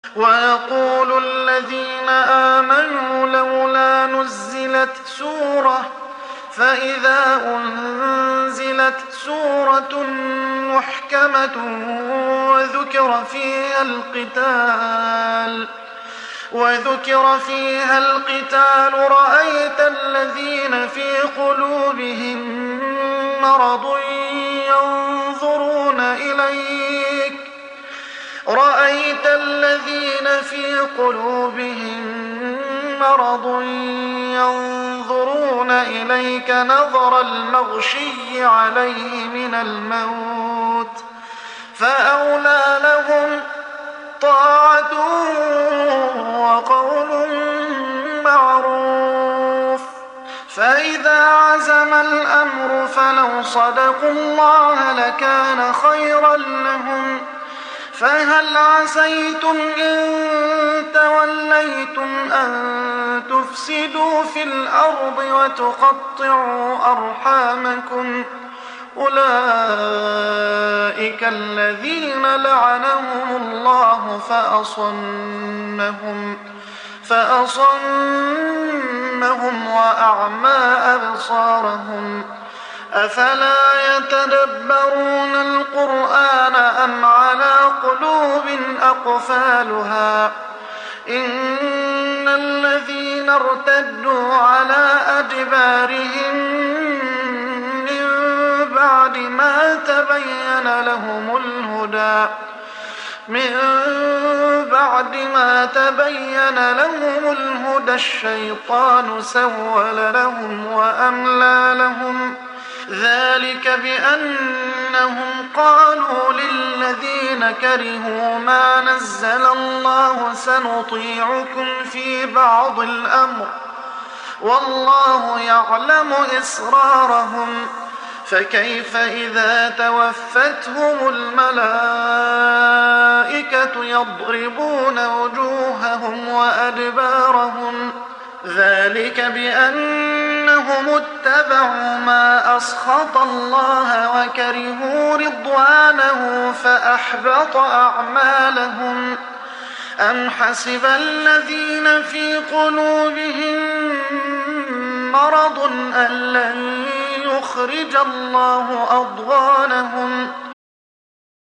ويقول الذين آمنوا لولا نزلت سورة، فإذا أنزلت سورة محكمة وذكر فيها القتال رأيت الذين في قلوبهم مرض ينظرون إليك نظر المغشي عليه من الموت، فأولى لهم طاعة وقول معروف. فإذا عزم الأمر فلو صدقوا الله لكان خيرا لهم. فهل عسيتم إن توليتم أن تفسدوا في الأرض وتقطعوا أرحامكم؟ أولئك الذين لعنهم الله فأصمهم وأعمى أبصارهم. أفلا يتدبرون القرآن أم على قلوب أقفالها؟ إن الذين ارتدوا على أدبارهم من بعد ما تبين لهم الهدى الشيطان سول لهم وأملى لهم. ذلك بأنهم قالوا للذين كرهوا ما نزل الله سنطيعكم في بعض الأمر والله يعلم إسرارهم. فكيف إذا توفتهم الملائكة يضربون وجوههم وأدبارهم؟ ذلك بأنهم اتبعوا ما أسخط الله وكرهوا رضوانه فأحبط أعمالهم. أم حسب الذين في قلوبهم مرض أن لن يخرج الله أضغانهم؟